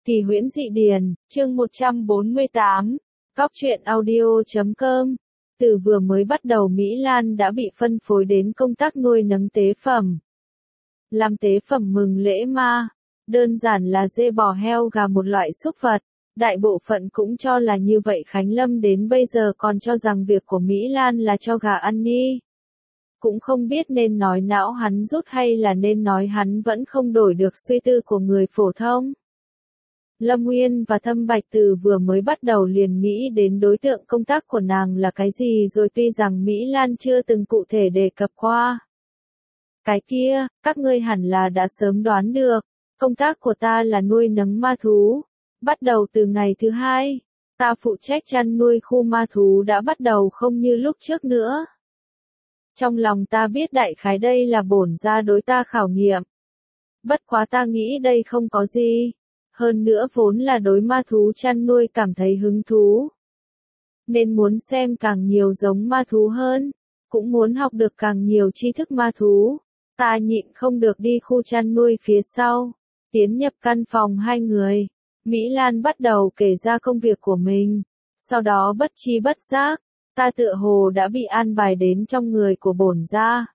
Kỳ huyễn dị điển, chương 148, Cóc truyện audio.com. Từ vừa mới bắt đầu Mỹ Lan đã bị phân phối đến công tác nuôi nấng tế phẩm. Làm tế phẩm mừng lễ ma, đơn giản là dê bò heo gà một loại súc vật. Đại bộ phận cũng cho là như vậy. Khánh Lâm đến bây giờ còn cho rằng việc của Mỹ Lan là cho gà ăn đi. Cũng không biết nên nói não hắn rút hay là nên nói hắn vẫn không đổi được suy tư của người phổ thông. Lâm Nguyên và Thâm Bạch từ vừa mới bắt đầu liền nghĩ đến đối tượng công tác của nàng là cái gì rồi, tuy rằng Mỹ Lan chưa từng cụ thể đề cập qua. Cái kia, các ngươi hẳn là đã sớm đoán được, công tác của ta là nuôi nấng ma thú. Bắt đầu từ ngày thứ 2, ta phụ trách chăn nuôi khu ma thú đã bắt đầu không như lúc trước nữa. Trong lòng ta biết đại khái đây là bổn gia đối ta khảo nghiệm. Bất quá ta nghĩ đây không có gì. Hơn nữa vốn là đối ma thú chăn nuôi cảm thấy hứng thú. Nên muốn xem càng nhiều giống ma thú hơn. Cũng muốn học được càng nhiều tri thức ma thú. Ta nhịn không được đi khu chăn nuôi phía sau. Tiến nhập căn phòng hai người. Mỹ Lan bắt đầu kể ra công việc của mình. Sau đó bất tri bất giác, ta tựa hồ đã bị an bài đến trong người của bổn gia.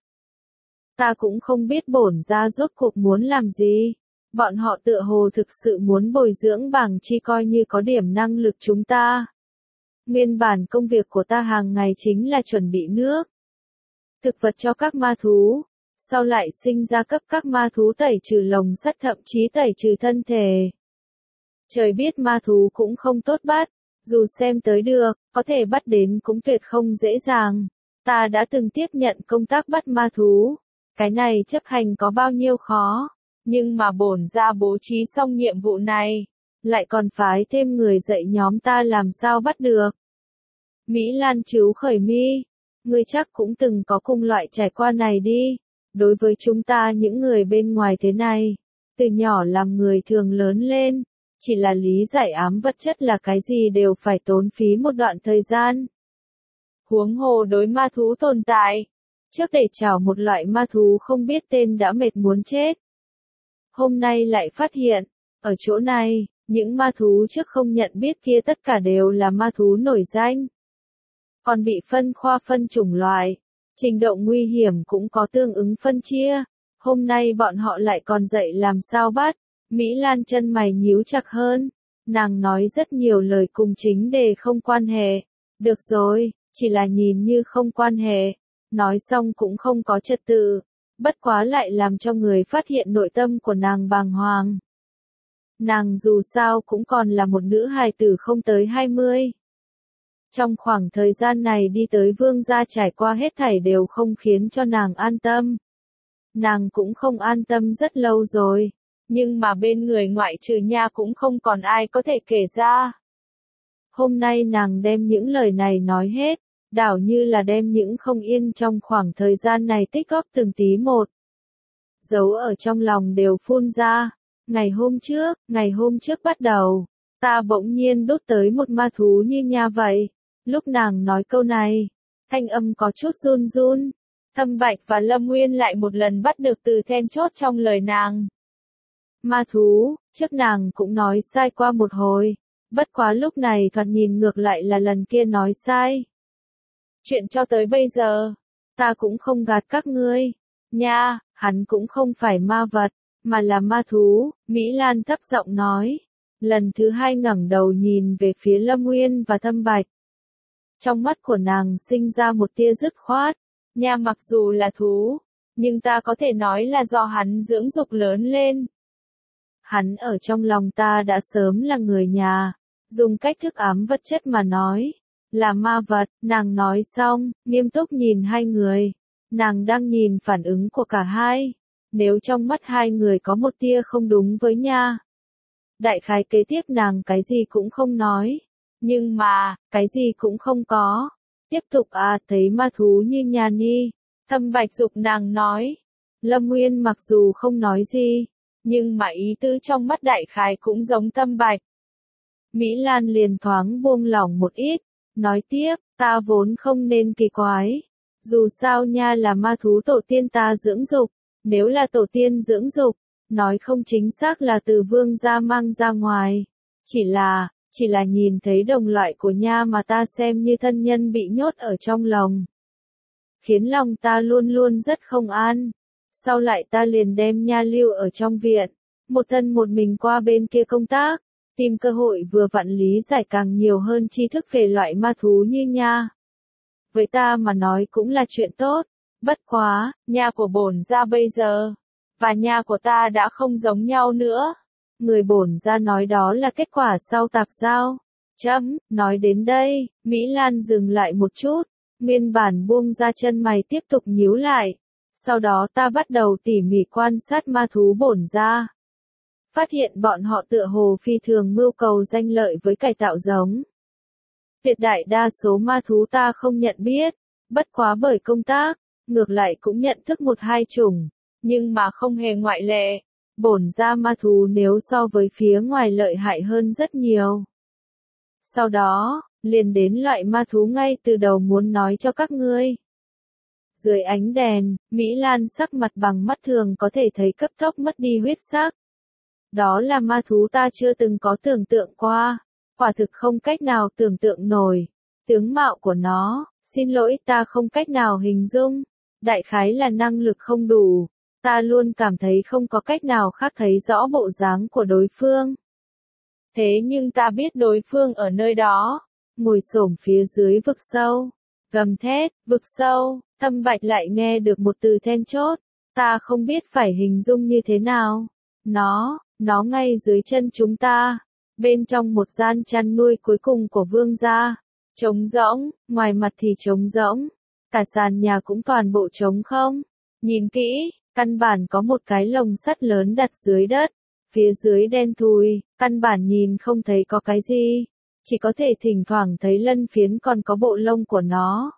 Ta cũng không biết bổn gia rốt cuộc muốn làm gì. Bọn họ tựa hồ thực sự muốn bồi dưỡng Bàng Chi coi như có điểm năng lực chúng ta. Nguyên bản công việc của ta hàng ngày chính là chuẩn bị nước, thực vật cho các ma thú. Sau lại sinh ra cấp các ma thú tẩy trừ lồng sắt, thậm chí tẩy trừ thân thể. Trời biết ma thú cũng không tốt bắt. Dù xem tới được, có thể bắt đến cũng tuyệt không dễ dàng. Ta đã từng tiếp nhận công tác bắt ma thú. Cái này chấp hành có bao nhiêu khó. Nhưng mà bổn gia bố trí xong nhiệm vụ này, lại còn phái thêm người dạy nhóm ta làm sao bắt được. Mỹ Lan tríu khởi mi, ngươi chắc cũng từng có cùng loại trải qua này đi. Đối với chúng ta những người bên ngoài thế này, từ nhỏ làm người thường lớn lên, chỉ là lý giải ám vật chất là cái gì đều phải tốn phí một đoạn thời gian. Huống hồ đối ma thú tồn tại, trước để chào một loại ma thú không biết tên đã mệt muốn chết. Hôm nay lại phát hiện, ở chỗ này, những ma thú trước không nhận biết kia tất cả đều là ma thú nổi danh. Còn bị phân khoa phân chủng loại, trình độ nguy hiểm cũng có tương ứng phân chia. Hôm nay bọn họ lại còn dạy làm sao bắt. Mỹ Lan chân mày nhíu chặt hơn. Nàng nói rất nhiều lời cùng chính đề không quan hệ. Được rồi, chỉ là nhìn như không quan hệ. Nói xong cũng không có trật tự. Bất quá lại làm cho người phát hiện nội tâm của nàng bàng hoàng. Nàng dù sao cũng còn là một nữ hài tử không tới 20. Trong khoảng thời gian này đi tới vương gia trải qua hết thảy đều không khiến cho nàng an tâm. Nàng cũng không an tâm rất lâu rồi. Nhưng mà bên người ngoại trừ nha cũng không còn ai có thể kể ra. Hôm nay nàng đem những lời này nói hết. Đảo như là đem những không yên trong khoảng thời gian này tích góp từng tí một. Giấu ở trong lòng đều phun ra. Ngày hôm trước bắt đầu, ta bỗng nhiên đốt tới một ma thú như nha vậy. Lúc nàng nói câu này, thanh âm có chút run run. Thâm Bạch và Lâm Nguyên lại một lần bắt được từ then chốt trong lời nàng. Ma thú, trước nàng cũng nói sai qua một hồi. Bất quá lúc này thoạt nhìn ngược lại là lần kia nói sai. Chuyện cho tới bây giờ, ta cũng không gạt các ngươi. Nha, hắn cũng không phải ma vật, mà là ma thú, Mỹ Lan thấp giọng nói. Lần thứ 2 ngẩng đầu nhìn về phía Lâm Nguyên và Thâm Bạch. Trong mắt của nàng sinh ra một tia dứt khoát. Nha mặc dù là thú, nhưng ta có thể nói là do hắn dưỡng dục lớn lên. Hắn ở trong lòng ta đã sớm là người nhà, dùng cách thức ám vật chất mà nói. Là ma vật, nàng nói xong, nghiêm túc nhìn hai người. Nàng đang nhìn phản ứng của cả hai. Nếu trong mắt hai người có một tia không đúng với nha. Đại khái kế tiếp nàng cái gì cũng không nói. Nhưng mà, cái gì cũng không có. Tiếp tục thấy ma thú như nha ni. Thâm Bạch dục nàng nói. Lâm Nguyên mặc dù không nói gì, nhưng mà ý tứ trong mắt đại khái cũng giống Thâm Bạch. Mỹ Lan liền thoáng buông lỏng một ít. Nói tiếp, ta vốn không nên kỳ quái. Dù sao nha là ma thú tổ tiên ta dưỡng dục. Nếu là tổ tiên dưỡng dục, Nói không chính xác là từ vương gia mang ra ngoài. Chỉ là nhìn thấy đồng loại của nha mà ta xem như thân nhân bị nhốt ở trong lòng. Khiến lòng ta luôn luôn rất không an. Sau lại ta liền đem nha lưu ở trong viện, một thân một mình qua bên kia công tác, tìm cơ hội vừa vặn lý giải càng nhiều hơn tri thức về loại ma thú như nha. Với ta mà nói cũng là chuyện tốt, bất quá, nha của bổn gia bây giờ, và nha của ta đã không giống nhau nữa. Người bổn gia nói đó là kết quả sau tạp giao. Nói đến đây, Mỹ Lan dừng lại một chút, nguyên bản buông ra chân mày tiếp tục nhíu lại. Sau đó ta bắt đầu tỉ mỉ quan sát ma thú bổn gia. Phát hiện bọn họ tựa hồ phi thường mưu cầu danh lợi với cải tạo giống. Tuyệt đại đa số ma thú ta không nhận biết, bất quá bởi công tác, ngược lại cũng nhận thức một hai chủng, nhưng mà không hề ngoại lệ. Bổn gia ma thú nếu so với phía ngoài lợi hại hơn rất nhiều. Sau đó, liền đến loại ma thú ngay từ đầu muốn nói cho các ngươi. Dưới ánh đèn, Mỹ Lan sắc mặt bằng mắt thường có thể thấy cấp tốc mất đi huyết sắc. Đó là ma thú ta chưa từng có tưởng tượng qua, quả thực không cách nào tưởng tượng nổi. Tướng mạo của nó, xin lỗi ta không cách nào hình dung, đại khái là năng lực không đủ, ta luôn cảm thấy không có cách nào khác thấy rõ bộ dáng của đối phương. Thế nhưng ta biết đối phương ở nơi đó, ngồi xổm phía dưới vực sâu, gầm thét, vực sâu, Tâm Bạch lại nghe được một từ then chốt, ta không biết phải hình dung như thế nào. Nó ngay dưới chân chúng ta, bên trong một gian chăn nuôi cuối cùng của vương gia, trống rỗng, ngoài mặt thì trống rỗng, cả sàn nhà cũng toàn bộ trống không. Nhìn kỹ, căn bản có một cái lồng sắt lớn đặt dưới đất, phía dưới đen thùi, căn bản nhìn không thấy có cái gì, chỉ có thể thỉnh thoảng thấy lân phiến còn có bộ lông của nó.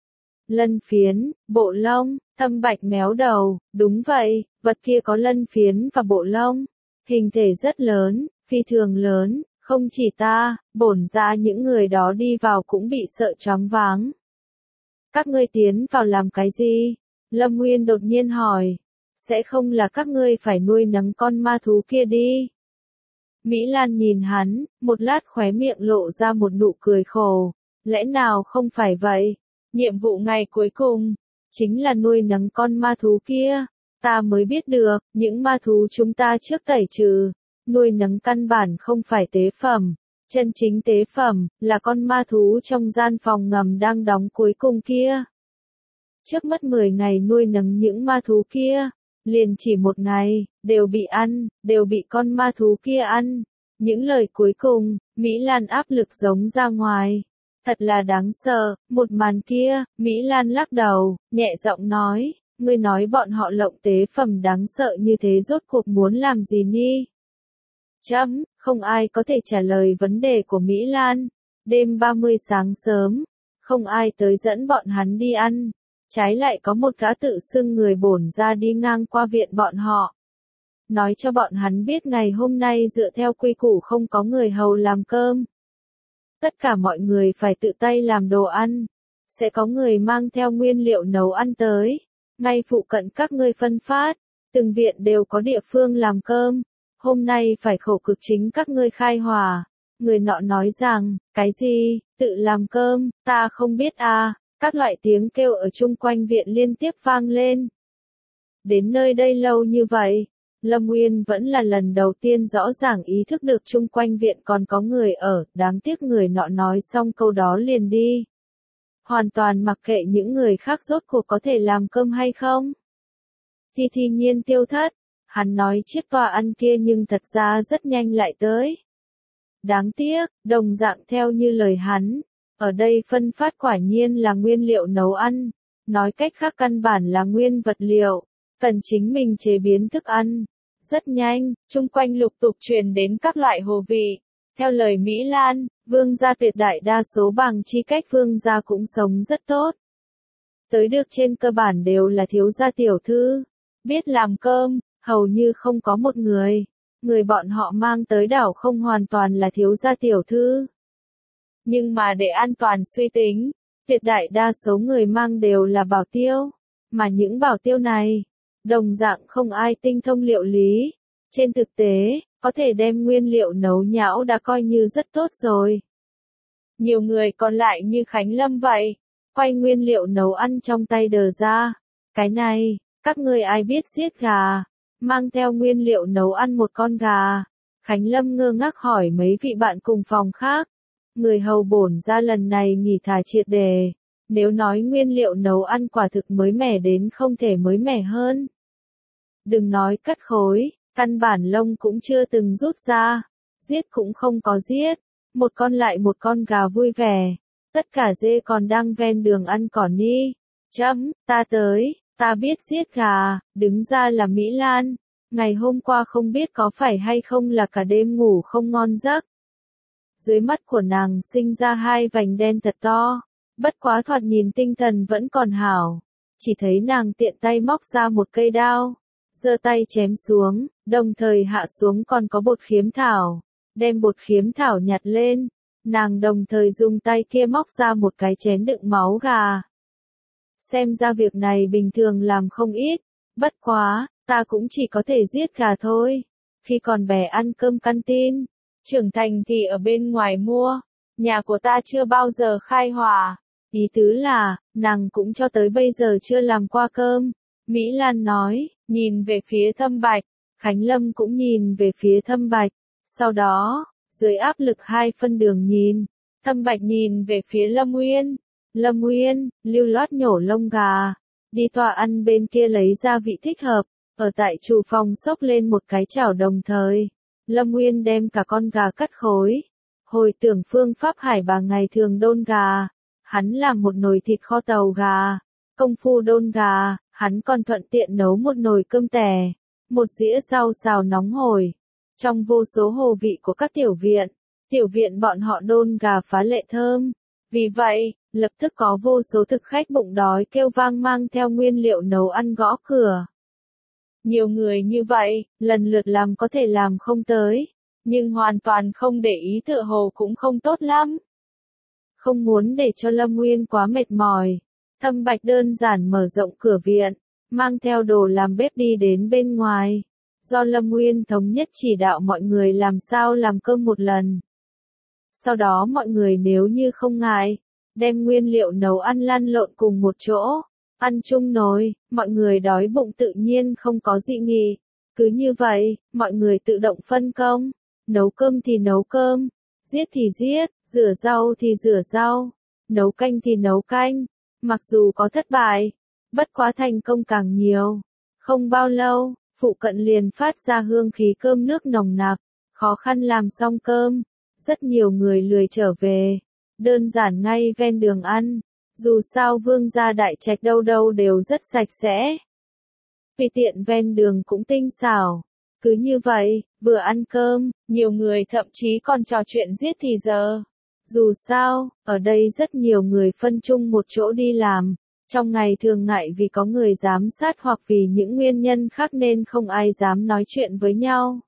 Lân phiến, bộ lông, Tâm Bạch méo đầu, đúng vậy, vật kia có lân phiến và bộ lông, hình thể rất lớn, phi thường lớn, không chỉ ta, bổn ra những người đó đi vào cũng bị sợ choáng váng. Các ngươi tiến vào làm cái gì? Lâm Nguyên đột nhiên hỏi. Sẽ không là các ngươi phải nuôi nấng con ma thú kia đi. Mỹ Lan nhìn hắn, một lát khóe miệng lộ ra một nụ cười khổ. Lẽ nào không phải vậy? Nhiệm vụ ngày cuối cùng, chính là nuôi nấng con ma thú kia. Ta mới biết được, những ma thú chúng ta trước tẩy trừ, nuôi nấng căn bản không phải tế phẩm. Chân chính tế phẩm, là con ma thú trong gian phòng ngầm đang đóng cuối cùng kia. Trước mất 10 ngày nuôi nấng những ma thú kia, liền chỉ một ngày, đều bị con ma thú kia ăn. Những lời cuối cùng, Mỹ Lan áp lực giống ra ngoài. Thật là đáng sợ, một màn kia, Mỹ Lan lắc đầu, nhẹ giọng nói, ngươi nói bọn họ lộng tế phẩm đáng sợ như thế rốt cuộc muốn làm gì ni? Không ai có thể trả lời vấn đề của Mỹ Lan. Đêm 30 sáng sớm, không ai tới dẫn bọn hắn đi ăn. Trái lại có một gã tự xưng người bổn ra đi ngang qua viện bọn họ. Nói cho bọn hắn biết ngày hôm nay dựa theo quy củ không có người hầu làm cơm. Tất cả mọi người phải tự tay làm đồ ăn. Sẽ có người mang theo nguyên liệu nấu ăn tới. Ngay phụ cận các ngươi phân phát. Từng viện đều có địa phương làm cơm. Hôm nay phải khổ cực chính các ngươi khai hỏa. Người nọ nói rằng, cái gì, tự làm cơm, ta không biết à. Các loại tiếng kêu ở chung quanh viện liên tiếp vang lên. Đến nơi đây lâu như vậy, Lâm Nguyên vẫn là lần đầu tiên rõ ràng ý thức được chung quanh viện còn có người ở, đáng tiếc người nọ nói xong câu đó liền đi. Hoàn toàn mặc kệ những người khác rốt cuộc có thể làm cơm hay không. Thi nhiên tiêu thất, hắn nói chiếc toa ăn kia nhưng thật ra rất nhanh lại tới. Đáng tiếc, đồng dạng theo như lời hắn. Ở đây phân phát quả nhiên là nguyên liệu nấu ăn, nói cách khác căn bản là nguyên vật liệu, cần chính mình chế biến thức ăn. Rất nhanh, chung quanh lục tục truyền đến các loại hồ vị. Theo lời Mỹ Lan, vương gia tuyệt đại đa số bằng chi cách vương gia cũng sống rất tốt. Tới được trên cơ bản đều là thiếu gia tiểu thư, biết làm cơm, hầu như không có một người. Người bọn họ mang tới đảo không hoàn toàn là thiếu gia tiểu thư. Nhưng mà để an toàn suy tính, tuyệt đại đa số người mang đều là bảo tiêu, mà những bảo tiêu này, Đồng dạng không ai tinh thông liệu lý. Trên thực tế, có thể đem nguyên liệu nấu nhão đã coi như rất tốt rồi. Nhiều người còn lại như Khánh Lâm vậy, quay nguyên liệu nấu ăn trong tay đờ ra. Cái này, các ngươi ai biết giết gà, mang theo nguyên liệu nấu ăn một con gà. Khánh Lâm ngơ ngác hỏi mấy vị bạn cùng phòng khác. Người hầu bổn ra lần này nghỉ thả triệt đề. Nếu nói nguyên liệu nấu ăn quả thực mới mẻ đến không thể mới mẻ hơn. Đừng nói cắt khối, căn bản lông cũng chưa từng rút ra. Giết cũng không có giết. Một con lại một con gà vui vẻ. Tất cả dê còn đang ven đường ăn cỏ ni. Ta tới, ta biết giết gà, đứng ra là Mỹ Lan. Ngày hôm qua không biết có phải hay không là cả đêm ngủ không ngon giấc. Dưới mắt của nàng sinh ra hai vành đen thật to. Bất quá thoạt nhìn tinh thần vẫn còn hảo. Chỉ thấy nàng tiện tay móc ra một cây đao. Giơ tay chém xuống, đồng thời hạ xuống còn có bột khiếm thảo. Đem bột khiếm thảo nhặt lên. Nàng đồng thời dùng tay kia móc ra một cái chén đựng máu gà. Xem ra việc này bình thường làm không ít. Bất quá, ta cũng chỉ có thể giết gà thôi. Khi còn bé ăn cơm canteen, trưởng thành thì ở bên ngoài mua. Nhà của ta chưa bao giờ khai hỏa. Ý tứ là, nàng cũng cho tới bây giờ chưa làm qua cơm. Mỹ Lan nói, nhìn về phía Thâm Bạch. Khánh Lâm cũng nhìn về phía Thâm Bạch. Sau đó, dưới áp lực hai phân đường nhìn, Thâm Bạch nhìn về phía Lâm Uyên. Lâm Uyên, lưu loát nhổ lông gà. Đi tọa ăn bên kia lấy gia vị thích hợp. Ở tại chủ phòng xốc lên một cái chảo đồng thời. Lâm Uyên đem cả con gà cắt khối. Hồi tưởng phương pháp Hải Bà ngày thường đôn gà. Hắn làm một nồi thịt kho tàu gà. Công phu đôn gà, hắn còn thuận tiện nấu một nồi cơm tẻ. Một dĩa rau xào nóng hổi. Trong vô số hồ vị của các tiểu viện bọn họ đôn gà phá lệ thơm. Vì vậy, lập tức có vô số thực khách bụng đói kêu vang mang theo nguyên liệu nấu ăn gõ cửa. Nhiều người như vậy, lần lượt làm có thể làm không tới, nhưng hoàn toàn không để ý tựa hồ cũng không tốt lắm. Không muốn để cho Lâm Nguyên quá mệt mỏi, Thâm Bạch đơn giản mở rộng cửa viện, mang theo đồ làm bếp đi đến bên ngoài. Do Lâm Nguyên thống nhất chỉ đạo mọi người làm sao làm cơm một lần. Sau đó mọi người nếu như không ngại, đem nguyên liệu nấu ăn lăn lộn cùng một chỗ, ăn chung nồi, mọi người đói bụng tự nhiên không có dị nghị. Cứ như vậy, mọi người tự động phân công, nấu cơm thì nấu cơm, giết thì giết, rửa rau thì rửa rau, nấu canh thì nấu canh. Mặc dù có thất bại, bất quá thành công càng nhiều. Không bao lâu, phụ cận liền phát ra hương khí cơm nước nồng nặc, khó khăn làm xong cơm, rất nhiều người lười trở về, đơn giản ngay ven đường ăn, dù sao vương gia đại trạch đâu đâu đều rất sạch sẽ. Vì tiện ven đường cũng tinh xảo, cứ như vậy, vừa ăn cơm, nhiều người thậm chí còn trò chuyện giết thì giờ. Dù sao, ở đây rất nhiều người phân chung một chỗ đi làm, trong ngày thường ngại vì có người giám sát hoặc vì những nguyên nhân khác nên không ai dám nói chuyện với nhau.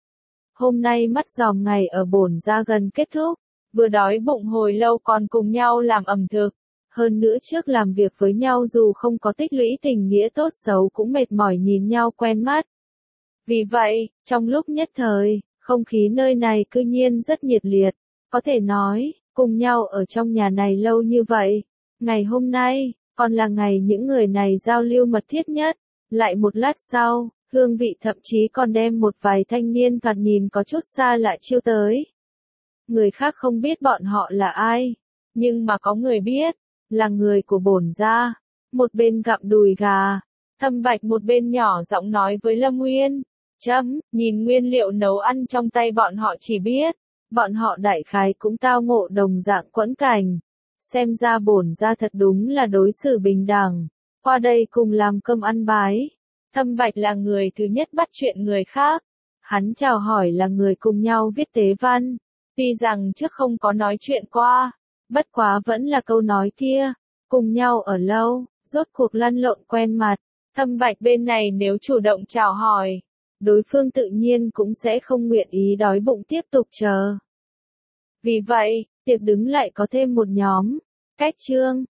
Hôm nay mắt dòm ngày ở bổn ra gần kết thúc, vừa đói bụng hồi lâu còn cùng nhau làm ẩm thực. Hơn nữa trước làm việc với nhau dù không có tích lũy tình nghĩa tốt xấu cũng mệt mỏi nhìn nhau quen mắt. Vì vậy, trong lúc nhất thời, không khí nơi này cư nhiên rất nhiệt liệt. Có thể nói, cùng nhau ở trong nhà này lâu như vậy, ngày hôm nay, còn là ngày những người này giao lưu mật thiết nhất. Lại một lát sau, hương vị thậm chí còn đem một vài thanh niên thoạt nhìn có chút xa lạ chiêu tới. Người khác không biết bọn họ là ai, nhưng mà có người biết, là người của bổn gia. Một bên gặm đùi gà, Thâm Bạch một bên nhỏ giọng nói với Lâm Nguyên. Nhìn nguyên liệu nấu ăn trong tay bọn họ chỉ biết, bọn họ đại khái cũng tao ngộ đồng dạng quẫn cảnh. Xem ra bổn gia thật đúng là đối xử bình đẳng, qua đây cùng làm cơm ăn bái. Thâm Bạch là người thứ nhất bắt chuyện người khác. Hắn chào hỏi là người cùng nhau viết tế văn. Tuy rằng trước không có nói chuyện qua, bất quá vẫn là câu nói kia, cùng nhau ở lâu, rốt cuộc lăn lộn quen mặt. Thâm Bạch bên này nếu chủ động chào hỏi, đối phương tự nhiên cũng sẽ không nguyện ý đói bụng tiếp tục chờ. Vì vậy, tiệc đứng lại có thêm một nhóm. Cách chương